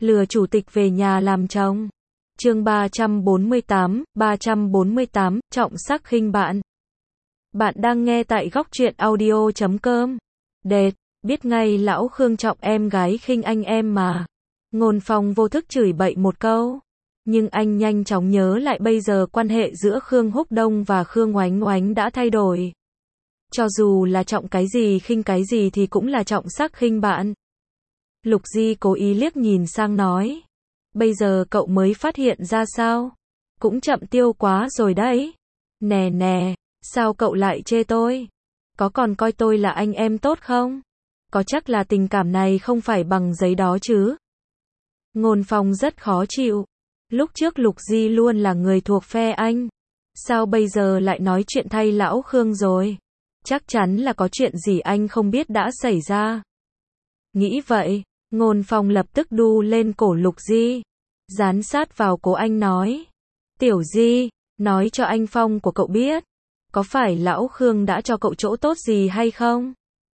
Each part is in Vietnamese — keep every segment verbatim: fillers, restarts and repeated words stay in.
Lừa chủ tịch về nhà làm chồng. Chương ba trăm bốn mươi tám, ba trăm bốn mươi tám, trọng sắc khinh bạn. Bạn đang nghe tại góc truyện audio chấm com. Đệt, biết ngay lão Khương trọng em gái khinh anh em mà. Ngôn Phong vô thức chửi bậy một câu. Nhưng anh nhanh chóng nhớ lại bây giờ quan hệ giữa Khương Húc Đông và Khương Oánh Oánh đã thay đổi. Cho dù là trọng cái gì khinh cái gì thì cũng là trọng sắc khinh bạn. Lục Di cố ý liếc nhìn sang nói. Bây giờ cậu mới phát hiện ra sao? Cũng chậm tiêu quá rồi đấy. Nè nè, sao cậu lại chê tôi? Có còn coi tôi là anh em tốt không? Có chắc là tình cảm này không phải bằng giấy đó chứ? Ngôn Phong rất khó chịu. Lúc trước Lục Di luôn là người thuộc phe anh. Sao bây giờ lại nói chuyện thay lão Khương rồi? Chắc chắn là có chuyện gì anh không biết đã xảy ra. Nghĩ vậy, Ngôn Phong lập tức đu lên cổ Lục Di, dán sát vào cổ anh nói. Tiểu Di, nói cho anh Phong của cậu biết, có phải lão Khương đã cho cậu chỗ tốt gì hay không?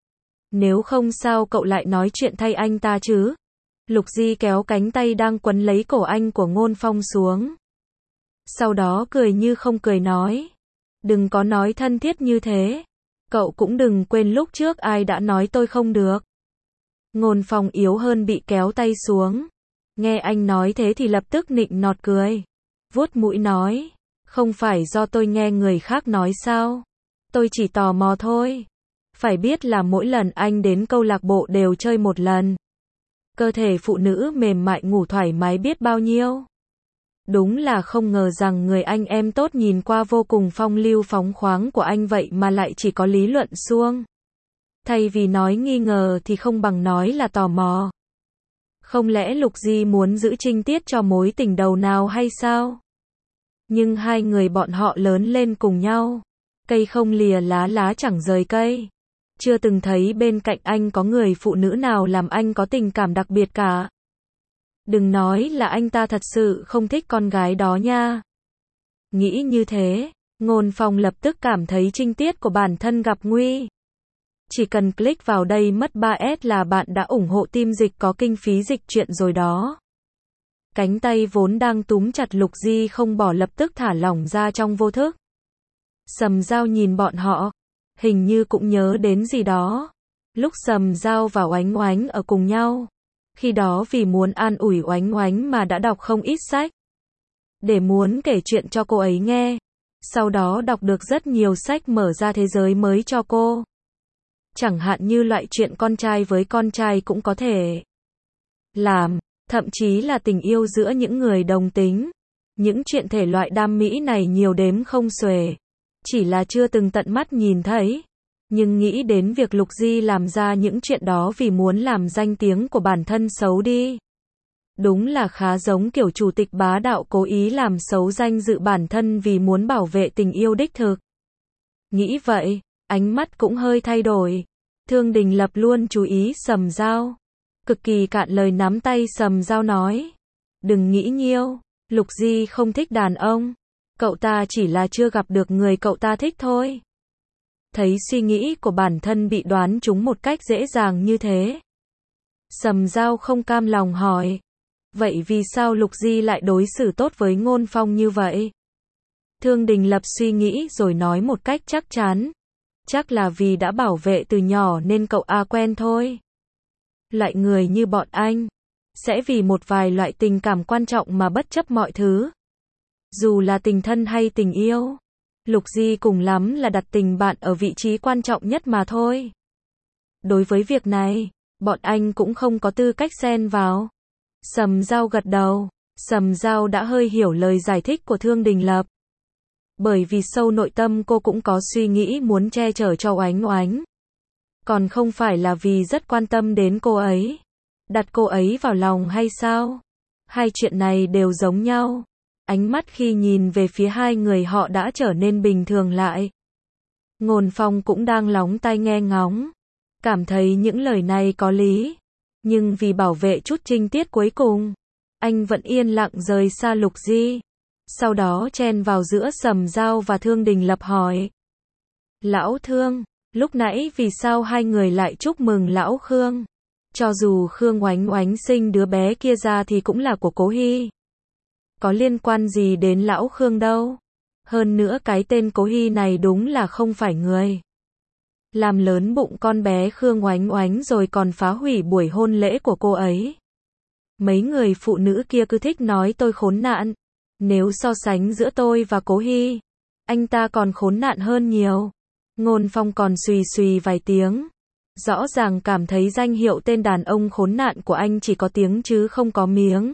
Nếu không sao cậu lại nói chuyện thay anh ta chứ? Lục Di kéo cánh tay đang quấn lấy cổ anh của Ngôn Phong xuống. Sau đó cười như không cười nói. Đừng có nói thân thiết như thế. Cậu cũng đừng quên lúc trước ai đã nói tôi không được. Ngôn Phong yếu hơn bị kéo tay xuống. Nghe anh nói thế thì lập tức nịnh nọt cười. Vuốt mũi nói. Không phải do tôi nghe người khác nói sao? Tôi chỉ tò mò thôi. Phải biết là mỗi lần anh đến câu lạc bộ đều chơi một lần. Cơ thể phụ nữ mềm mại ngủ thoải mái biết bao nhiêu. Đúng là không ngờ rằng người anh em tốt nhìn qua vô cùng phong lưu phóng khoáng của anh vậy mà lại chỉ có lý luận suông. Thay vì nói nghi ngờ thì không bằng nói là tò mò. Không lẽ Lục Di muốn giữ trinh tiết cho mối tình đầu nào hay sao? Nhưng hai người bọn họ lớn lên cùng nhau. Cây không lìa lá, lá chẳng rời cây. Chưa từng thấy bên cạnh anh có người phụ nữ nào làm anh có tình cảm đặc biệt cả. Đừng nói là anh ta thật sự không thích con gái đó nha. Nghĩ như thế, Ngôn Phong lập tức cảm thấy trinh tiết của bản thân gặp nguy. Chỉ cần click vào đây mất ba S là bạn đã ủng hộ team dịch có kinh phí dịch truyện rồi đó. Cánh tay vốn đang túm chặt Lục Di không bỏ lập tức thả lỏng ra trong vô thức. Sầm Dao nhìn bọn họ, hình như cũng nhớ đến gì đó. Lúc Sầm Dao và Oánh Oánh ở cùng nhau, khi đó vì muốn an ủi Oánh Oánh mà đã đọc không ít sách. Để muốn kể chuyện cho cô ấy nghe. Sau đó đọc được rất nhiều sách mở ra thế giới mới cho cô. Chẳng hạn như loại chuyện con trai với con trai cũng có thể làm, thậm chí là tình yêu giữa những người đồng tính. Những chuyện thể loại đam mỹ này nhiều đếm không xuể. Chỉ là chưa từng tận mắt nhìn thấy. Nhưng nghĩ đến việc Lục Di làm ra những chuyện đó vì muốn làm danh tiếng của bản thân xấu đi. Đúng là khá giống kiểu chủ tịch bá đạo cố ý làm xấu danh dự bản thân vì muốn bảo vệ tình yêu đích thực. Nghĩ vậy, ánh mắt cũng hơi thay đổi. Thương Đình Lập luôn chú ý Sầm Dao. Cực kỳ cạn lời nắm tay Sầm Dao nói. Đừng nghĩ nhiều, Lục Di không thích đàn ông. Cậu ta chỉ là chưa gặp được người cậu ta thích thôi. Thấy suy nghĩ của bản thân bị đoán trúng một cách dễ dàng như thế. Sầm Dao không cam lòng hỏi. Vậy vì sao Lục Di lại đối xử tốt với Ngôn Phong như vậy? Thương Đình Lập suy nghĩ rồi nói một cách chắc chắn. Chắc là vì đã bảo vệ từ nhỏ nên cậu A quen thôi. Loại người như bọn anh sẽ vì một vài loại tình cảm quan trọng mà bất chấp mọi thứ. Dù là tình thân hay tình yêu. Lục Di cùng lắm là đặt tình bạn ở vị trí quan trọng nhất mà thôi. Đối với việc này, bọn anh cũng không có tư cách xen vào. Sầm Dao gật đầu. Sầm Dao đã hơi hiểu lời giải thích của Thương Đình Lập. Bởi vì sâu nội tâm cô cũng có suy nghĩ muốn che chở cho Oánh Oánh. Còn không phải là vì rất quan tâm đến cô ấy. Đặt cô ấy vào lòng hay sao? Hai chuyện này đều giống nhau. Ánh mắt khi nhìn về phía hai người họ đã trở nên bình thường lại. Ngôn Phong cũng đang lóng tai nghe ngóng. Cảm thấy những lời này có lý. Nhưng vì bảo vệ chút trinh tiết cuối cùng, anh vẫn yên lặng rời xa Lục Di. Sau đó chen vào giữa Sầm Dao và Thương Đình Lập hỏi. Lão Thương, lúc nãy vì sao hai người lại chúc mừng Lão Khương? Cho dù Khương Oánh Oánh sinh đứa bé kia ra thì cũng là của Cố Hy. Có liên quan gì đến lão Khương đâu. Hơn nữa cái tên Cố Hy này đúng là không phải người. Làm lớn bụng con bé Khương Oánh Oánh rồi còn phá hủy buổi hôn lễ của cô ấy. Mấy người phụ nữ kia cứ thích nói tôi khốn nạn. Nếu so sánh giữa tôi và Cố Hy, anh ta còn khốn nạn hơn nhiều. Ngôn Phong còn xùy xùy vài tiếng. Rõ ràng cảm thấy danh hiệu tên đàn ông khốn nạn của anh chỉ có tiếng chứ không có miếng.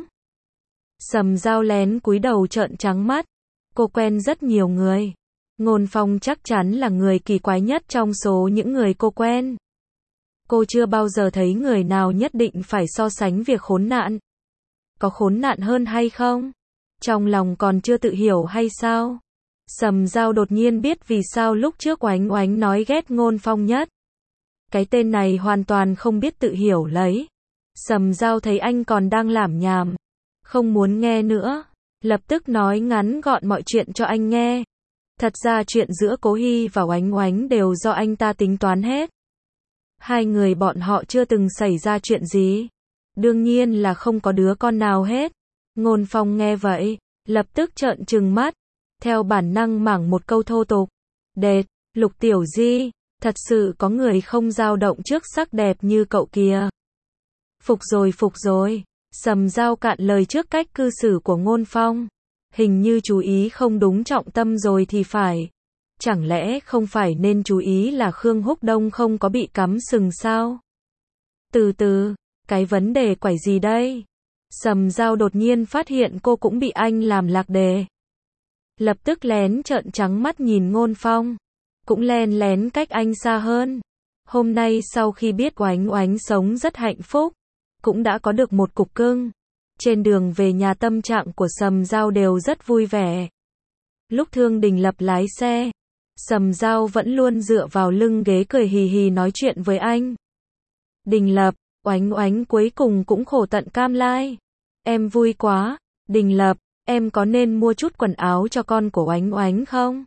Sầm Dao lén cúi đầu trợn trắng mắt. Cô quen rất nhiều người. Ngôn Phong chắc chắn là người kỳ quái nhất trong số những người cô quen. Cô chưa bao giờ thấy người nào nhất định phải so sánh việc khốn nạn. Có khốn nạn hơn hay không? Trong lòng còn chưa tự hiểu hay sao? Sầm Dao đột nhiên biết vì sao lúc trước Oánh Oánh nói ghét Ngôn Phong nhất. Cái tên này hoàn toàn không biết tự hiểu lấy. Sầm Dao thấy anh còn đang lảm nhảm, không muốn nghe nữa, lập tức nói ngắn gọn mọi chuyện cho anh nghe. Thật ra chuyện giữa Cố Hy và Oánh Oánh đều do anh ta tính toán hết. Hai người bọn họ chưa từng xảy ra chuyện gì. Đương nhiên là không có đứa con nào hết. Ngôn Phong nghe vậy, lập tức trợn trừng mắt, theo bản năng mảng một câu thô tục. Đệt, Lục Tiểu Di, thật sự có người không dao động trước sắc đẹp như cậu kìa. Phục rồi phục rồi, Sầm Dao cạn lời trước cách cư xử của Ngôn Phong. Hình như chú ý không đúng trọng tâm rồi thì phải. Chẳng lẽ không phải nên chú ý là Khương Húc Đông không có bị cắm sừng sao? Từ từ, cái vấn đề quẩy gì đây? Sầm Dao đột nhiên phát hiện cô cũng bị anh làm lạc đề. Lập tức lén trợn trắng mắt nhìn Ngôn Phong. Cũng len lén cách anh xa hơn. Hôm nay sau khi biết Oánh Oánh sống rất hạnh phúc, cũng đã có được một cục cưng. Trên đường về nhà tâm trạng của Sầm Dao đều rất vui vẻ. Lúc Thương Đình Lập lái xe, Sầm Dao vẫn luôn dựa vào lưng ghế cười hì hì nói chuyện với anh. Đình Lập, Oánh Oánh cuối cùng cũng khổ tận cam lai. Em vui quá. Đình Lập, em có nên mua chút quần áo cho con của Oánh Oánh không?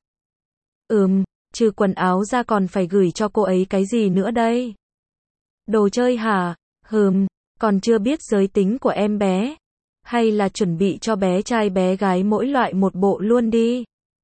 Ừm, trừ quần áo ra còn phải gửi cho cô ấy cái gì nữa đây? Đồ chơi hả? Hừm, còn chưa biết giới tính của em bé. Hay là chuẩn bị cho bé trai bé gái mỗi loại một bộ luôn đi.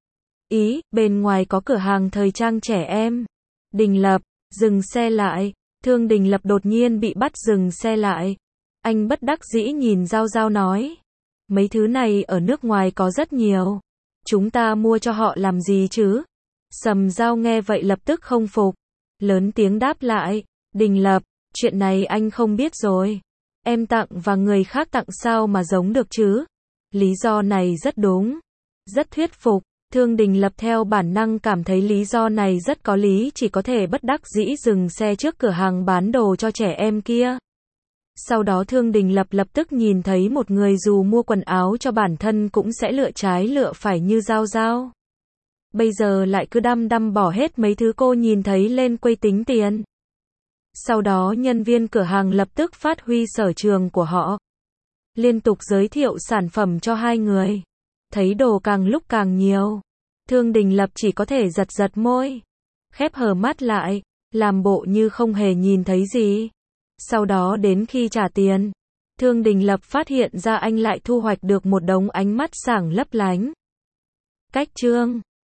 Ý, bên ngoài có cửa hàng thời trang trẻ em. Đình Lập, dừng xe lại. Thương Đình Lập đột nhiên bị bắt dừng xe lại. Anh bất đắc dĩ nhìn Dao Dao nói. Mấy thứ này ở nước ngoài có rất nhiều. Chúng ta mua cho họ làm gì chứ? Sầm Dao nghe vậy lập tức không phục. Lớn tiếng đáp lại. Đình Lập, chuyện này anh không biết rồi. Em tặng và người khác tặng sao mà giống được chứ? Lý do này rất đúng. Rất thuyết phục. Thương Đình Lập theo bản năng cảm thấy lý do này rất có lý, chỉ có thể bất đắc dĩ dừng xe trước cửa hàng bán đồ cho trẻ em kia. Sau đó Thương Đình Lập lập tức nhìn thấy một người dù mua quần áo cho bản thân cũng sẽ lựa trái lựa phải như Dao Dao. Bây giờ lại cứ đăm đăm bỏ hết mấy thứ cô nhìn thấy lên quầy tính tiền. Sau đó nhân viên cửa hàng lập tức phát huy sở trường của họ. Liên tục giới thiệu sản phẩm cho hai người. Thấy đồ càng lúc càng nhiều. Thương Đình Lập chỉ có thể giật giật môi. Khép hờ mắt lại. Làm bộ như không hề nhìn thấy gì. Sau đó đến khi trả tiền. Thương Đình Lập phát hiện ra anh lại thu hoạch được một đống ánh mắt sáng lấp lánh. Cách chương